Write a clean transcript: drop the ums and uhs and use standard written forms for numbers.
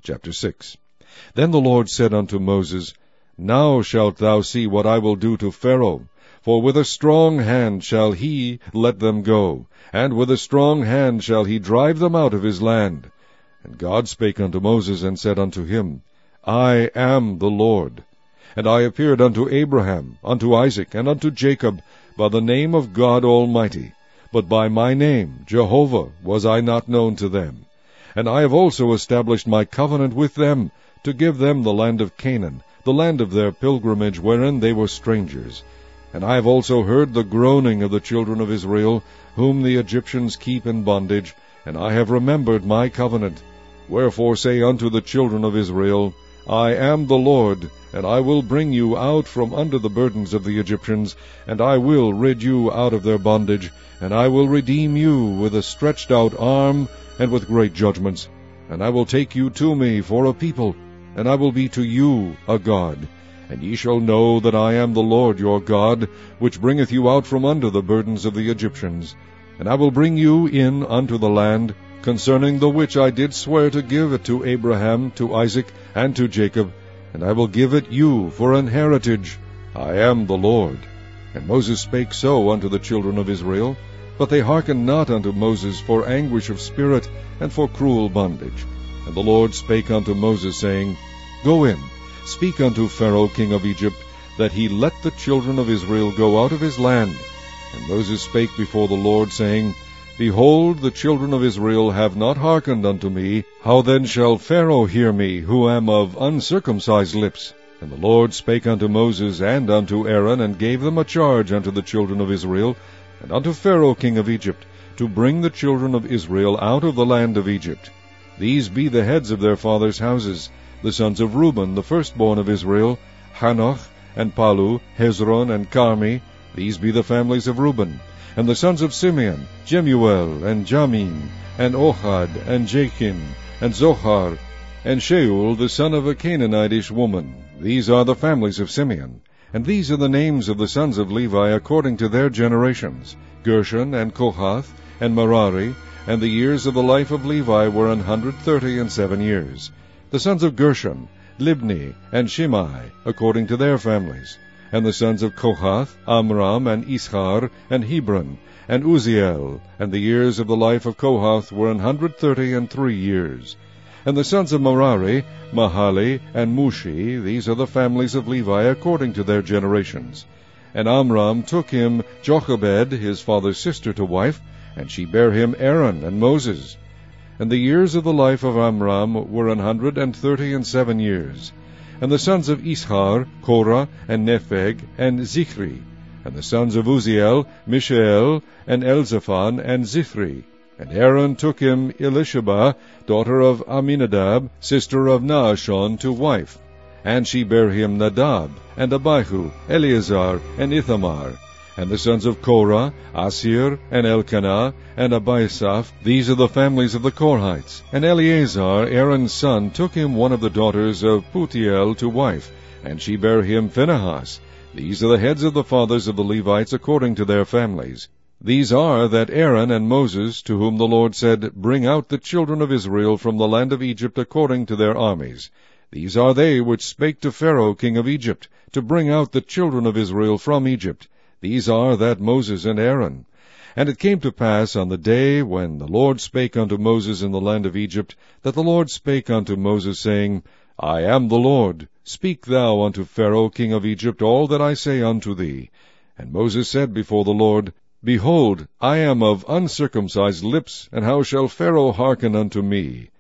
Chapter 6. Then the Lord said unto Moses, Now shalt thou see what I will do to Pharaoh, for with a strong hand shall he let them go, and with a strong hand shall he drive them out of his land. And God spake unto Moses, and said unto him, I am the Lord. And I appeared unto Abraham, unto Isaac, and unto Jacob, by the name of God Almighty, but by my name, Jehovah, was I not known to them. And I have also established my covenant with them, to give them the land of Canaan, the land of their pilgrimage, wherein they were strangers. And I have also heard the groaning of the children of Israel, whom the Egyptians keep in bondage, and I have remembered my covenant. Wherefore say unto the children of Israel, I am the Lord, and I will bring you out from under the burdens of the Egyptians, and I will rid you out of their bondage, and I will redeem you with a stretched out arm, and with great judgments. And I will take you to me for a people, and I will be to you a God. And ye shall know that I am the Lord your God, which bringeth you out from under the burdens of the Egyptians. And I will bring you in unto the land, concerning the which I did swear to give it to Abraham, to Isaac, and to Jacob, and I will give it you for an heritage. I am the Lord. And Moses spake so unto the children of Israel, but they hearkened not unto Moses for anguish of spirit, and for cruel bondage. And the Lord spake unto Moses, saying, Go in, speak unto Pharaoh king of Egypt, that he let the children of Israel go out of his land. And Moses spake before the Lord, saying, Behold, the children of Israel have not hearkened unto me. How then shall Pharaoh hear me, who am of uncircumcised lips? And the Lord spake unto Moses and unto Aaron, and gave them a charge unto the children of Israel, and unto Pharaoh king of Egypt, to bring the children of Israel out of the land of Egypt. These be the heads of their fathers' houses, the sons of Reuben, the firstborn of Israel, Hanoch, and Palu, Hezron, and Carmi. These be the families of Reuben. And the sons of Simeon, Jemuel, and Jamin, and Ohad, and Jachim, and Zohar, and Shaul, the son of a Canaanitish woman. These are the families of Simeon. And these are the names of the sons of Levi according to their generations, Gershon, and Kohath, and Merari. And the years of the life of Levi were 137 years. The sons of Gershon, Libni, and Shimei, according to their families. And the sons of Kohath, Amram, and Ishar, and Hebron, and Uziel. And the years of the life of Kohath were 133 years. And the sons of Merari, Mahali, and Mushi. These are the families of Levi according to their generations. And Amram took him Jochebed, his father's sister, to wife, and she bare him Aaron and Moses. And the years of the life of Amram were 137 years. And the sons of Ishar, Korah, and Nepheg, and Zichri. And the sons of Uziel, Mishael, and Elzaphan, and Zithri. And Aaron took him Elisheba, daughter of Aminadab, sister of Naashon, to wife. And she bare him Nadab, and Abihu, Eleazar, and Ithamar. And the sons of Korah, Asir, and Elkanah, and Abiasaph. These are the families of the Korhites. And Eleazar, Aaron's son, took him one of the daughters of Putiel to wife, and she bare him Phinehas. These are the heads of the fathers of the Levites according to their families. These are that Aaron and Moses, to whom the Lord said, Bring out the children of Israel from the land of Egypt according to their armies. These are they which spake to Pharaoh king of Egypt, to bring out the children of Israel from Egypt. These are that Moses and Aaron. And it came to pass on the day when the Lord spake unto Moses in the land of Egypt, that the Lord spake unto Moses, saying, I am the Lord. Speak thou unto Pharaoh king of Egypt all that I say unto thee. And Moses said before the Lord, Behold, I am of uncircumcised lips, and how shall Pharaoh hearken unto me?